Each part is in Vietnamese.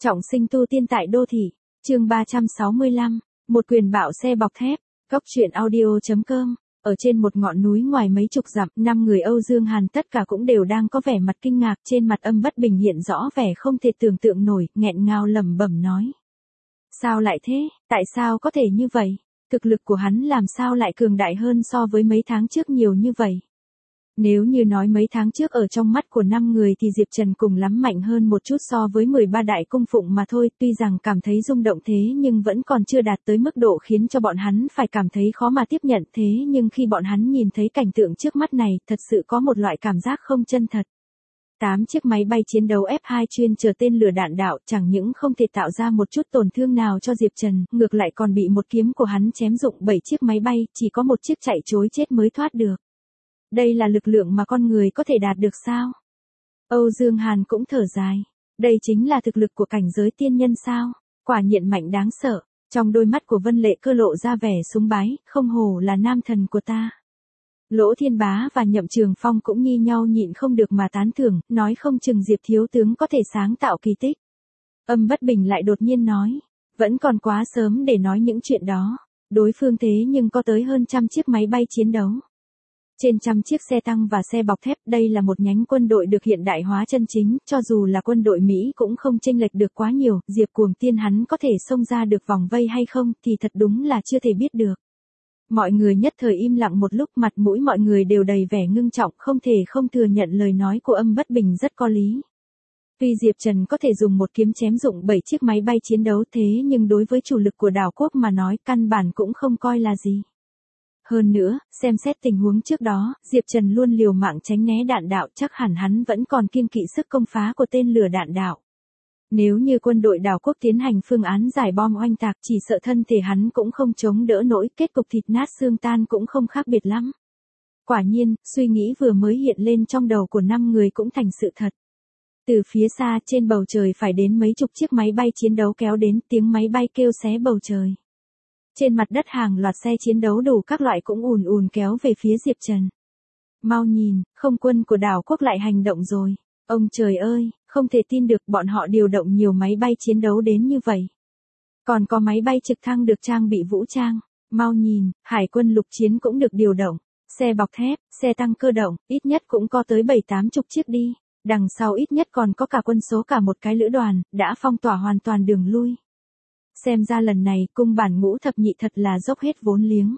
Trọng sinh tu tiên tại đô thị, chương 365, một quyền bạo xe bọc thép, Cốc truyện audio.com. Ở trên một ngọn núi ngoài mấy chục dặm, 5 người Âu Dương Hàn tất cả cũng đều đang có vẻ mặt kinh ngạc, trên mặt Âm Bất Bình hiện rõ vẻ không thể tưởng tượng nổi, nghẹn ngào lẩm bẩm nói. Sao lại thế, tại sao có thể như vậy? Thực lực của hắn làm sao lại cường đại hơn so với mấy tháng trước nhiều như vậy? Nếu như nói mấy tháng trước ở trong mắt của 5 người thì Diệp Trần cùng lắm mạnh hơn một chút so với 13 đại cung phụng mà thôi, tuy rằng cảm thấy rung động thế nhưng vẫn còn chưa đạt tới mức độ khiến cho bọn hắn phải cảm thấy khó mà tiếp nhận, thế nhưng khi bọn hắn nhìn thấy cảnh tượng trước mắt này, thật sự có một loại cảm giác không chân thật. 8 chiếc máy bay chiến đấu F2 chuyên chở tên lửa đạn đạo chẳng những không thể tạo ra một chút tổn thương nào cho Diệp Trần, ngược lại còn bị một kiếm của hắn chém rụng 7 chiếc máy bay, chỉ có một chiếc chạy trối chết mới thoát được. Đây là lực lượng mà con người có thể đạt được sao? Âu Dương Hàn cũng thở dài. Đây chính là thực lực của cảnh giới tiên nhân sao? Quả nhiên mạnh đáng sợ. Trong đôi mắt của Vân Lệ Cơ lộ ra vẻ súng bái, không hổ là nam thần của ta. Lỗ Thiên Bá và Nhậm Trường Phong cũng nghi nhau nhịn không được mà tán thưởng, nói không chừng Diệp thiếu tướng có thể sáng tạo kỳ tích. Âm Bất Bình lại đột nhiên nói, vẫn còn quá sớm để nói những chuyện đó. Đối phương thế nhưng có tới hơn 100 chiếc máy bay chiến đấu. Trên 100 chiếc xe tăng và xe bọc thép, đây là một nhánh quân đội được hiện đại hóa chân chính, cho dù là quân đội Mỹ cũng không chênh lệch được quá nhiều, Diệp Cuồng Tiên hắn có thể xông ra được vòng vây hay không thì thật đúng là chưa thể biết được. Mọi người nhất thời im lặng một lúc, mặt mũi mọi người đều đầy vẻ ngưng trọng, không thể không thừa nhận lời nói của Âm Bất Bình rất có lý. Tuy Diệp Trần có thể dùng một kiếm chém dụng 7 chiếc máy bay chiến đấu thế nhưng đối với chủ lực của đảo quốc mà nói căn bản cũng không coi là gì. Hơn nữa, xem xét tình huống trước đó, Diệp Trần luôn liều mạng tránh né đạn đạo, chắc hẳn hắn vẫn còn kiêng kỵ sức công phá của tên lửa đạn đạo. Nếu như quân đội đảo quốc tiến hành phương án giải bom oanh tạc, chỉ sợ thân thể hắn cũng không chống đỡ nổi, kết cục thịt nát xương tan cũng không khác biệt lắm. Quả nhiên, suy nghĩ vừa mới hiện lên trong đầu của 5 người cũng thành sự thật. Từ phía xa trên bầu trời phải đến mấy chục chiếc máy bay chiến đấu kéo đến, tiếng máy bay kêu xé bầu trời. Trên mặt đất hàng loạt xe chiến đấu đủ các loại cũng ùn ùn kéo về phía Diệp Trần. Mau nhìn, không quân của đảo quốc lại hành động rồi. Ông trời ơi, không thể tin được bọn họ điều động nhiều máy bay chiến đấu đến như vậy. Còn có máy bay trực thăng được trang bị vũ trang. Mau nhìn, hải quân lục chiến cũng được điều động. Xe bọc thép, xe tăng cơ động, ít nhất cũng có tới 7-80 chiếc đi. Đằng sau ít nhất còn có cả quân số cả một cái lữ đoàn, đã phong tỏa hoàn toàn đường lui. Xem ra lần này cung bản Ngũ Thập Nhị thật là dốc hết vốn liếng.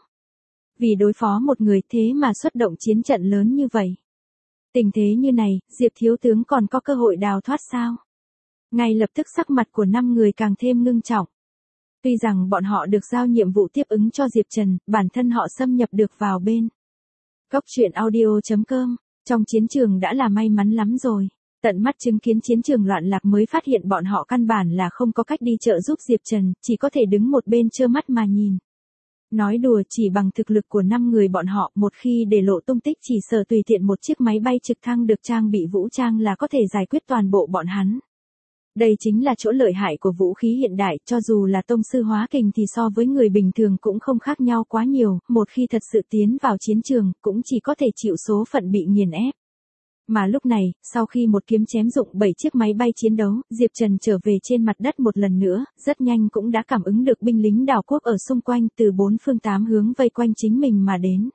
Vì đối phó một người thế mà xuất động chiến trận lớn như vậy. Tình thế như này, Diệp thiếu tướng còn có cơ hội đào thoát sao? Ngay lập tức sắc mặt của 5 người càng thêm ngưng trọng. Tuy rằng bọn họ được giao nhiệm vụ tiếp ứng cho Diệp Trần, bản thân họ xâm nhập được vào bên Cốc truyện audio.com, trong chiến trường đã là may mắn lắm rồi. Tận mắt chứng kiến chiến trường loạn lạc mới phát hiện bọn họ căn bản là không có cách đi trợ giúp Diệp Trần, chỉ có thể đứng một bên trơ mắt mà nhìn. Nói đùa, chỉ bằng thực lực của 5 người bọn họ, một khi để lộ tung tích chỉ sợ tùy tiện một chiếc máy bay trực thăng được trang bị vũ trang là có thể giải quyết toàn bộ bọn hắn. Đây chính là chỗ lợi hại của vũ khí hiện đại, cho dù là tông sư hóa kình thì so với người bình thường cũng không khác nhau quá nhiều, một khi thật sự tiến vào chiến trường, cũng chỉ có thể chịu số phận bị nghiền ép. Mà lúc này, sau khi một kiếm chém dụng 7 chiếc máy bay chiến đấu, Diệp Trần trở về trên mặt đất một lần nữa, rất nhanh cũng đã cảm ứng được binh lính đảo quốc ở xung quanh từ 4 phương 8 hướng vây quanh chính mình mà đến.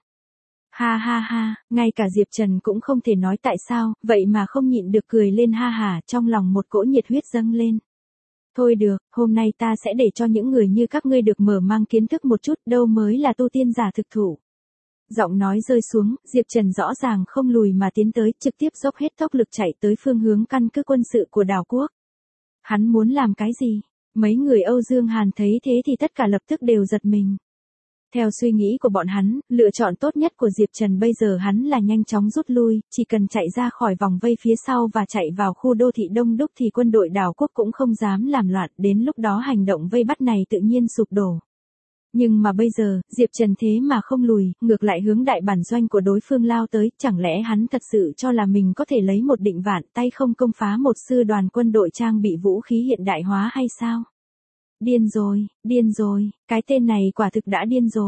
Ha ha ha, ngay cả Diệp Trần cũng không thể nói tại sao, vậy mà không nhịn được cười lên ha hả, trong lòng một cỗ nhiệt huyết dâng lên. Thôi được, hôm nay ta sẽ để cho những người như các ngươi được mở mang kiến thức một chút, đâu mới là tu tiên giả thực thụ. Giọng nói rơi xuống, Diệp Trần rõ ràng không lùi mà tiến tới, trực tiếp dốc hết tốc lực chạy tới phương hướng căn cứ quân sự của đảo quốc. Hắn muốn làm cái gì? Mấy người Âu Dương Hàn thấy thế thì tất cả lập tức đều giật mình. Theo suy nghĩ của bọn hắn, lựa chọn tốt nhất của Diệp Trần bây giờ hắn là nhanh chóng rút lui, chỉ cần chạy ra khỏi vòng vây phía sau và chạy vào khu đô thị đông đúc thì quân đội đảo quốc cũng không dám làm loạn, đến lúc đó hành động vây bắt này tự nhiên sụp đổ. Nhưng mà bây giờ, Diệp Trần thế mà không lùi, ngược lại hướng đại bản doanh của đối phương lao tới, chẳng lẽ hắn thật sự cho là mình có thể lấy một định vạn tay không công phá một sư đoàn quân đội trang bị vũ khí hiện đại hóa hay sao? Điên rồi, cái tên này quả thực đã điên rồi.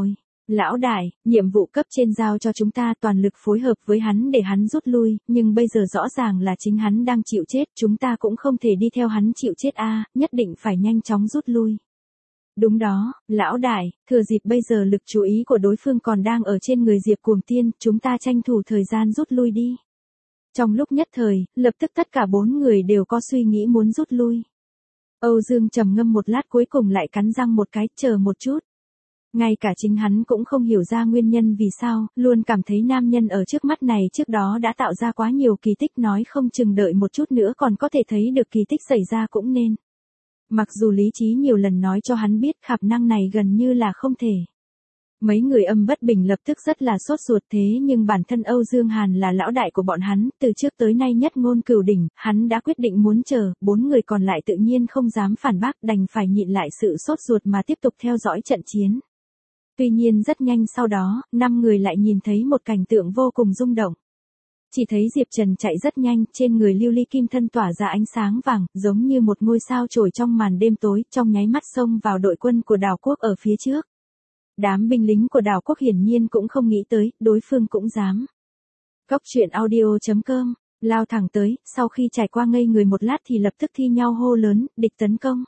Lão đại, nhiệm vụ cấp trên giao cho chúng ta toàn lực phối hợp với hắn để hắn rút lui, nhưng bây giờ rõ ràng là chính hắn đang chịu chết, chúng ta cũng không thể đi theo hắn chịu chết nhất định phải nhanh chóng rút lui. Đúng đó, lão đại, thừa dịp bây giờ lực chú ý của đối phương còn đang ở trên người Diệp Cuồng Tiên, chúng ta tranh thủ thời gian rút lui đi. Trong lúc nhất thời, lập tức tất cả 4 người đều có suy nghĩ muốn rút lui. Âu Dương trầm ngâm một lát cuối cùng lại cắn răng một cái, chờ một chút. Ngay cả chính hắn cũng không hiểu ra nguyên nhân vì sao, luôn cảm thấy nam nhân ở trước mắt này trước đó đã tạo ra quá nhiều kỳ tích, nói không chừng đợi một chút nữa còn có thể thấy được kỳ tích xảy ra cũng nên. Mặc dù lý trí nhiều lần nói cho hắn biết khả năng này gần như là không thể. Mấy người Âm Bất Bình lập tức rất là sốt ruột, thế nhưng bản thân Âu Dương Hàn là lão đại của bọn hắn, từ trước tới nay nhất ngôn cửu đỉnh, hắn đã quyết định muốn chờ, 4 người còn lại tự nhiên không dám phản bác, đành phải nhịn lại sự sốt ruột mà tiếp tục theo dõi trận chiến. Tuy nhiên rất nhanh sau đó, 5 người lại nhìn thấy một cảnh tượng vô cùng rung động. Chỉ thấy Diệp Trần chạy rất nhanh, trên người lưu ly kim thân tỏa ra ánh sáng vàng, giống như một ngôi sao trổi trong màn đêm tối, trong nháy mắt xông vào đội quân của Đào Quốc ở phía trước. Đám binh lính của Đào Quốc hiển nhiên cũng không nghĩ tới, đối phương cũng dám. Cốc truyện audio.com, lao thẳng tới, sau khi trải qua ngây người một lát thì lập tức thi nhau hô lớn, địch tấn công.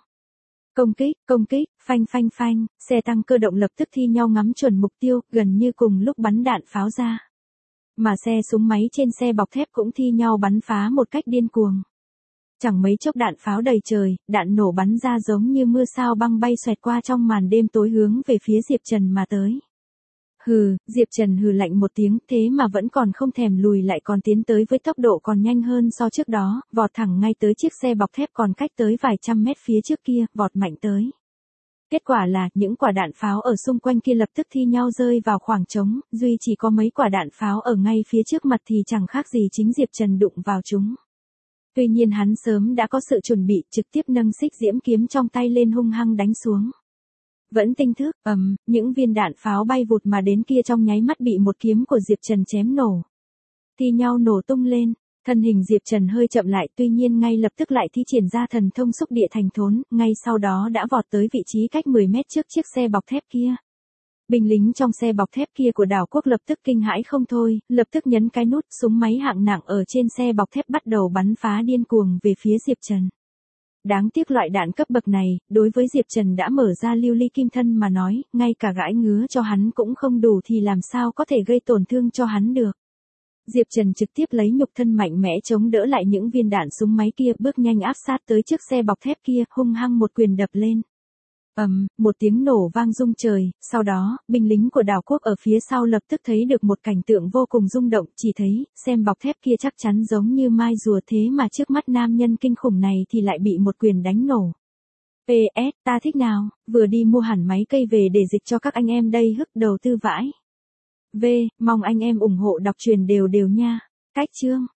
Công kích, phanh phanh phanh, xe tăng cơ động lập tức thi nhau ngắm chuẩn mục tiêu, gần như cùng lúc bắn đạn pháo ra. Mà xe súng máy trên xe bọc thép cũng thi nhau bắn phá một cách điên cuồng. Chẳng mấy chốc đạn pháo đầy trời, đạn nổ bắn ra giống như mưa sao băng bay xoẹt qua trong màn đêm tối hướng về phía Diệp Trần mà tới. Hừ, Diệp Trần hừ lạnh một tiếng, thế mà vẫn còn không thèm lùi lại, còn tiến tới với tốc độ còn nhanh hơn so trước đó, vọt thẳng ngay tới chiếc xe bọc thép còn cách tới vài trăm mét phía trước kia, vọt mạnh tới. Kết quả là, những quả đạn pháo ở xung quanh kia lập tức thi nhau rơi vào khoảng trống, duy chỉ có mấy quả đạn pháo ở ngay phía trước mặt thì chẳng khác gì chính Diệp Trần đụng vào chúng. Tuy nhiên hắn sớm đã có sự chuẩn bị, trực tiếp nâng xích diễm kiếm trong tay lên hung hăng đánh xuống. Vẫn tinh thức, những viên đạn pháo bay vụt mà đến kia trong nháy mắt bị một kiếm của Diệp Trần chém nổ. Thi nhau nổ tung lên, thân hình Diệp Trần hơi chậm lại, tuy nhiên ngay lập tức lại thi triển ra thần thông xúc địa thành thốn, ngay sau đó đã vọt tới vị trí cách 10 mét trước chiếc xe bọc thép kia. Binh lính trong xe bọc thép kia của Đào Quốc lập tức kinh hãi không thôi, lập tức nhấn cái nút, súng máy hạng nặng ở trên xe bọc thép bắt đầu bắn phá điên cuồng về phía Diệp Trần. Đáng tiếc loại đạn cấp bậc này, đối với Diệp Trần đã mở ra lưu ly kim thân mà nói, ngay cả gãi ngứa cho hắn cũng không đủ thì làm sao có thể gây tổn thương cho hắn được. Diệp Trần trực tiếp lấy nhục thân mạnh mẽ chống đỡ lại những viên đạn súng máy kia, bước nhanh áp sát tới chiếc xe bọc thép kia, hung hăng một quyền đập lên. Một tiếng nổ vang rung trời, sau đó, binh lính của Đào Quốc ở phía sau lập tức thấy được một cảnh tượng vô cùng rung động, chỉ thấy, xem bọc thép kia chắc chắn giống như mai rùa, thế mà trước mắt nam nhân kinh khủng này thì lại bị một quyền đánh nổ. PS, ta thích nào, vừa đi mua hẳn máy cây về để dịch cho các anh em đây, hức đầu tư vãi. Mong anh em ủng hộ đọc truyền đều nha. Cách chương